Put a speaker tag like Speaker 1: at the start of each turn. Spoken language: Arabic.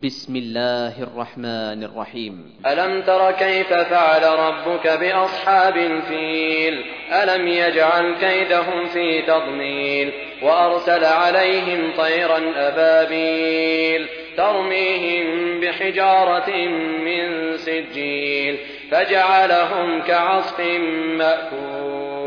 Speaker 1: بسم الله الرحمن الرحيم.
Speaker 2: ألم تر كيف فعل ربك بأصحاب الفيل ألم يجعل كيدهم في تضليل وأرسل عليهم طيرا أبابيل ترميهم بحجارة من سجيل فجعلهم كعصف مأكول.